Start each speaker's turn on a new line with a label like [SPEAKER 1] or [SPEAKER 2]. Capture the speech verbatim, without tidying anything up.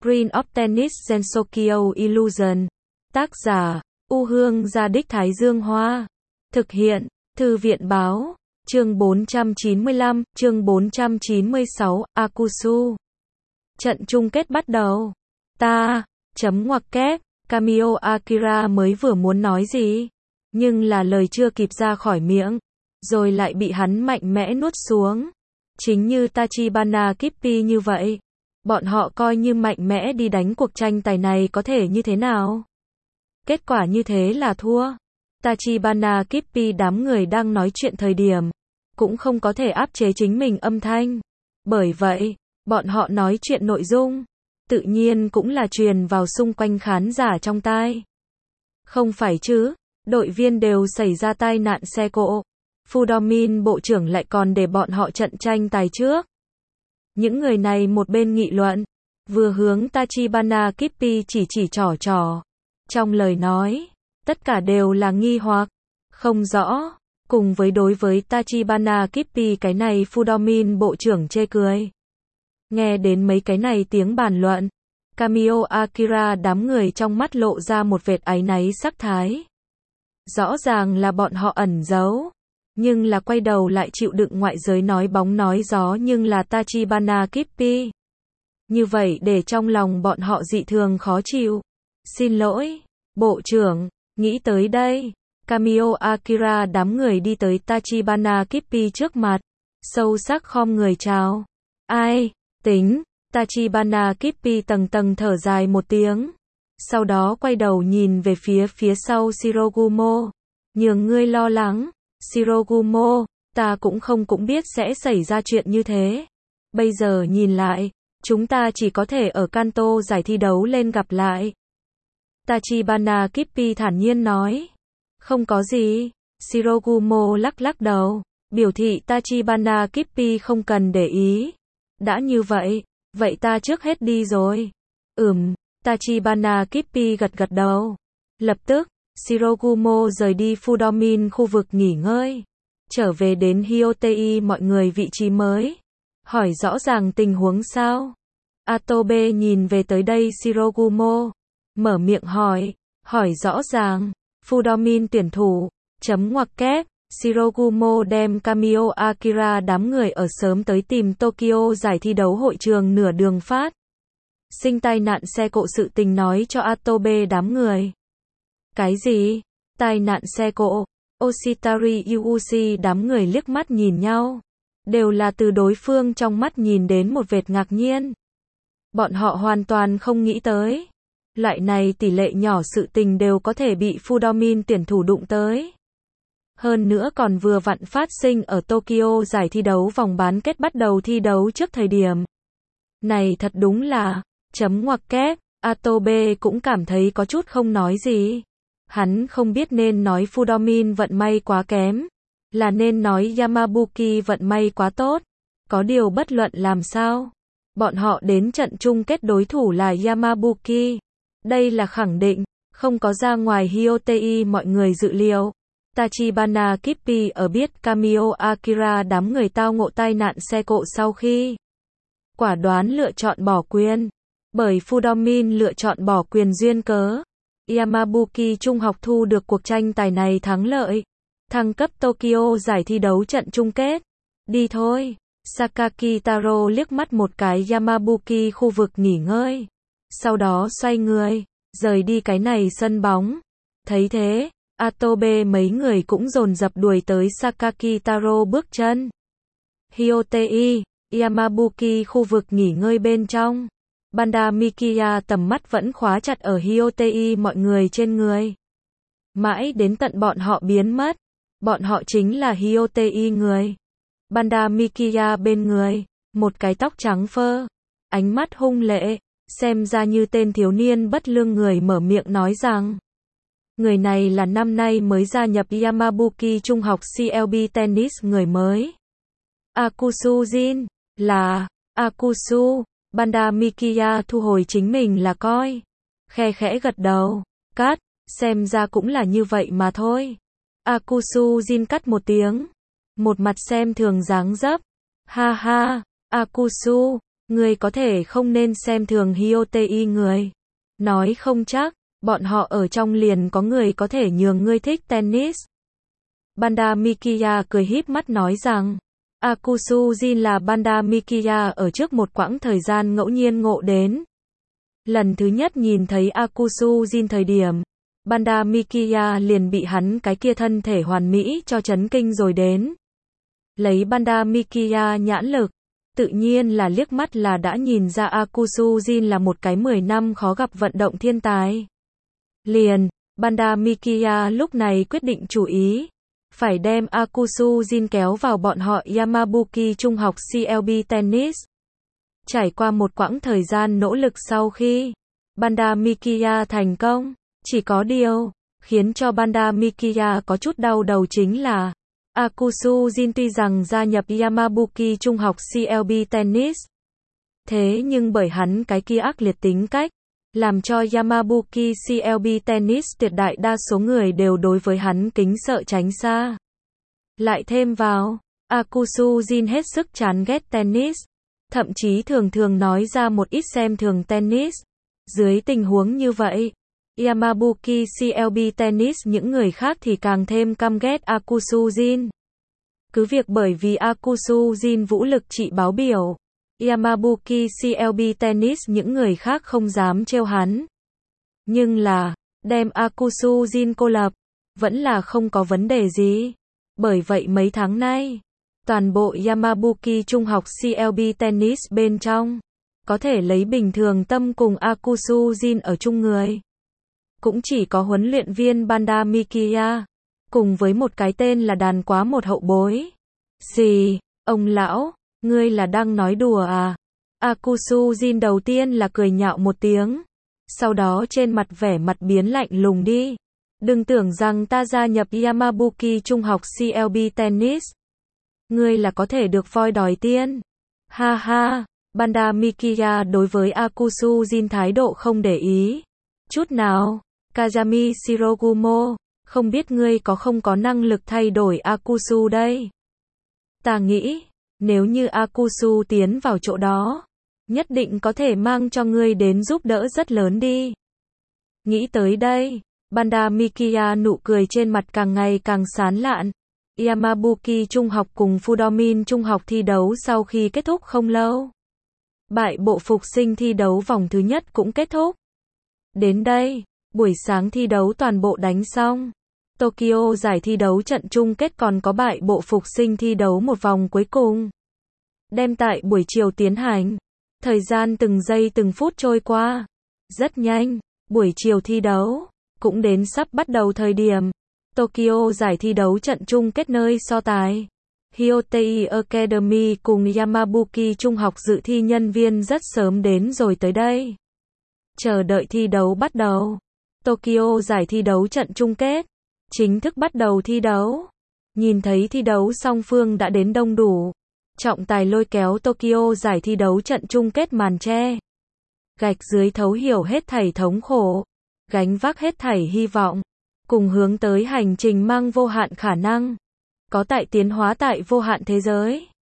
[SPEAKER 1] Screen of Tennis Gensokyo Illusion. Tác giả, U Hương Gia Đích Thái Dương Hoa. Thực hiện, Thư viện Báo. Chương bốn trăm chín mươi lăm, chương bốn trăm chín mươi sáu, Akusu. Trận chung kết bắt đầu. Ta, chấm ngoặc kép, Kamio Akira mới vừa muốn nói gì, nhưng là lời chưa kịp ra khỏi miệng, rồi lại bị hắn mạnh mẽ nuốt xuống. Chính như Tachibana Kippi như vậy, bọn họ coi như mạnh mẽ đi đánh cuộc tranh tài này có thể như thế nào. Kết quả như thế là thua. Tachibana Kippi đám người đang nói chuyện thời điểm, cũng không có thể áp chế chính mình âm thanh. Bởi vậy, bọn họ nói chuyện nội dung, tự nhiên cũng là truyền vào xung quanh khán giả trong tai. Không phải chứ, đội viên đều xảy ra tai nạn xe cộ. Fudomin bộ trưởng lại còn để bọn họ trận tranh tài trước. Những người này một bên nghị luận, vừa hướng Tachibana Kippi chỉ chỉ trỏ trỏ. Trong lời nói, tất cả đều là nghi hoặc, không rõ. Cùng với đối với Tachibana Kippi cái này Fudomin bộ trưởng chê cười. Nghe đến mấy cái này tiếng bàn luận, Kamio Akira đám người trong mắt lộ ra một vệt áy náy sắc thái. Rõ ràng là bọn họ ẩn giấu, nhưng là quay đầu lại chịu đựng ngoại giới nói bóng nói gió nhưng là Tachibana Kippi. Như vậy để trong lòng bọn họ dị thường khó chịu. Xin lỗi, bộ trưởng, nghĩ tới đây. Kamio Akira đám người đi tới Tachibana Kippi trước mặt, sâu sắc khom người chào. Ai, tính, Tachibana Kippi tầng tầng thở dài một tiếng. Sau đó quay đầu nhìn về phía phía sau Shirogumo. Nhường ngươi lo lắng, Shirogumo, ta cũng không cũng biết sẽ xảy ra chuyện như thế. Bây giờ nhìn lại, chúng ta chỉ có thể ở Kanto giải thi đấu lên gặp lại. Tachibana Kippi thản nhiên nói. Không có gì. Shirogumo lắc lắc đầu, biểu thị Tachibana Kippi không cần để ý. Đã như vậy, vậy ta trước hết đi rồi. Ừm, Tachibana Kippi gật gật đầu. Lập tức, Shirogumo rời đi Fudomin khu vực nghỉ ngơi. Trở về đến Hyotei mọi người vị trí mới. Hỏi rõ ràng tình huống sao. Atobe nhìn về tới đây Shirogumo. Mở miệng hỏi, hỏi rõ ràng. Fudomin tuyển thủ, chấm ngoặc kép, Shirogumo đem Kamio Akira đám người ở sớm tới tìm Tokyo giải thi đấu hội trường nửa đường phát. Sinh tai nạn xe cộ sự tình nói cho Atobe đám người. Cái gì? Tai nạn xe cộ? Oshitari Yuuchi đám người liếc mắt nhìn nhau. Đều là từ đối phương trong mắt nhìn đến một vệt ngạc nhiên. Bọn họ hoàn toàn không nghĩ tới. Loại này tỷ lệ nhỏ sự tình đều có thể bị Fudomin tuyển thủ đụng tới. Hơn nữa còn vừa vặn phát sinh ở Tokyo giải thi đấu vòng bán kết bắt đầu thi đấu trước thời điểm. Này thật đúng là, chấm ngoặc kép, Atobe cũng cảm thấy có chút không nói gì. Hắn không biết nên nói Fudomin vận may quá kém, là nên nói Yamabuki vận may quá tốt. Có điều bất luận làm sao, bọn họ đến trận chung kết đối thủ là Yamabuki. Đây là khẳng định, không có ra ngoài Hyotei mọi người dự liệu. Tachibana Kippi ở biết Kamio Akira đám người tao ngộ tai nạn xe cộ sau khi quả đoán lựa chọn bỏ quyền. Bởi Fudomin lựa chọn bỏ quyền duyên cớ, Yamabuki trung học thu được cuộc tranh tài này thắng lợi. Thăng cấp Tokyo giải thi đấu trận chung kết. Đi thôi. Sakaki Taro liếc mắt một cái Yamabuki khu vực nghỉ ngơi. Sau đó xoay người, rời đi cái này sân bóng. Thấy thế, Atobe mấy người cũng dồn dập đuổi tới Sakaki Taro bước chân. Hyotei, Yamabuki khu vực nghỉ ngơi bên trong. Banda Mikiya tầm mắt vẫn khóa chặt ở Hyotei mọi người trên người. Mãi đến tận bọn họ biến mất. Bọn họ chính là Hyotei người. Banda Mikiya bên người, một cái tóc trắng phơ, ánh mắt hung lệ. Xem ra như tên thiếu niên bất lương người mở miệng nói rằng, người này là năm nay mới gia nhập Yamabuki trung học xê lờ bê tennis người mới. Akusu Jin, là, Akusu, Banda Mikiya thu hồi chính mình là coi. Khe khẽ gật đầu, cắt, xem ra cũng là như vậy mà thôi. Akusu Jin cắt một tiếng, một mặt xem thường dáng dấp. Ha ha, Akusu, Ngươi có thể không nên xem thường Hyotei người. Nói không chắc, bọn họ ở trong liền có người có thể nhường ngươi thích tennis. Banda Mikiya cười híp mắt nói rằng, Akusu Jin là Banda Mikiya ở trước một quãng thời gian ngẫu nhiên ngộ đến. Lần thứ nhất nhìn thấy Akusu Jin thời điểm, Banda Mikiya liền bị hắn cái kia thân thể hoàn mỹ cho chấn kinh rồi đến. Lấy Banda Mikiya nhãn lực, tự nhiên là liếc mắt là đã nhìn ra Akusu Jin là một cái mười năm khó gặp vận động thiên tài. Liền, Banda Mikiya lúc này quyết định chủ ý, phải đem Akusu Jin kéo vào bọn họ Yamabuki Trung học xê lờ bê Tennis. Trải qua một quãng thời gian nỗ lực sau khi Banda Mikiya thành công, chỉ có điều, khiến cho Banda Mikiya có chút đau đầu chính là, Akusu Jin tuy rằng gia nhập Yamabuki Trung học xê lờ bê Tennis, thế nhưng bởi hắn cái kia ác liệt tính cách, làm cho Yamabuki xê lờ bê Tennis tuyệt đại đa số người đều đối với hắn kính sợ tránh xa. Lại thêm vào, Akusu Jin hết sức chán ghét tennis, thậm chí thường thường nói ra một ít xem thường tennis. Dưới tình huống như vậy, Yamabuki xê lờ bê Tennis những người khác thì càng thêm căm ghét Akusu Jin. Cứ việc bởi vì Akusu Jin vũ lực trị báo biểu, Yamabuki xê lờ bê Tennis những người khác không dám trêu hắn. Nhưng là, đem Akusu Jin cô lập, vẫn là không có vấn đề gì. Bởi vậy mấy tháng nay, toàn bộ Yamabuki Trung học xê lờ bê Tennis bên trong, có thể lấy bình thường tâm cùng Akusu Jin ở chung người. Cũng chỉ có huấn luyện viên Banda Mikiya, cùng với một cái tên là đàn quá một hậu bối. Gì, ông lão, ngươi là đang nói đùa à? Akusu Jin đầu tiên là cười nhạo một tiếng, sau đó trên mặt vẻ mặt biến lạnh lùng đi. Đừng tưởng rằng ta gia nhập Yamabuki Trung học xê lờ bê Tennis, ngươi là có thể được voi đòi tiên. Ha ha, Banda Mikiya đối với Akusu Jin thái độ không để ý chút nào. Kazami Shirogumo, không biết ngươi có không có năng lực thay đổi Akusu đây? Ta nghĩ, nếu như Akusu tiến vào chỗ đó, nhất định có thể mang cho ngươi đến giúp đỡ rất lớn đi. Nghĩ tới đây, Banda Mikiya nụ cười trên mặt càng ngày càng sán lạn. Yamabuki Trung học cùng Fudomin Trung học thi đấu sau khi kết thúc không lâu. Bại bộ phục sinh thi đấu vòng thứ nhất cũng kết thúc. Đến đây, buổi sáng thi đấu toàn bộ đánh xong. Tokyo giải thi đấu trận chung kết còn có bại bộ phục sinh thi đấu một vòng cuối cùng. Đem tại buổi chiều tiến hành. Thời gian từng giây từng phút trôi qua. Rất nhanh, buổi chiều thi đấu cũng đến sắp bắt đầu thời điểm. Tokyo giải thi đấu trận chung kết nơi so tài. Hyotei Academy cùng Yamabuki Trung học dự thi nhân viên rất sớm đến rồi tới đây. Chờ đợi thi đấu bắt đầu. Tokyo giải thi đấu trận chung kết chính thức bắt đầu thi đấu. Nhìn thấy thi đấu song phương đã đến đông đủ, trọng tài lôi kéo Tokyo giải thi đấu trận chung kết màn che. Gạch dưới thấu hiểu hết thảy thống khổ, gánh vác hết thảy hy vọng, cùng hướng tới hành trình mang vô hạn khả năng, có tại tiến hóa tại vô hạn thế giới.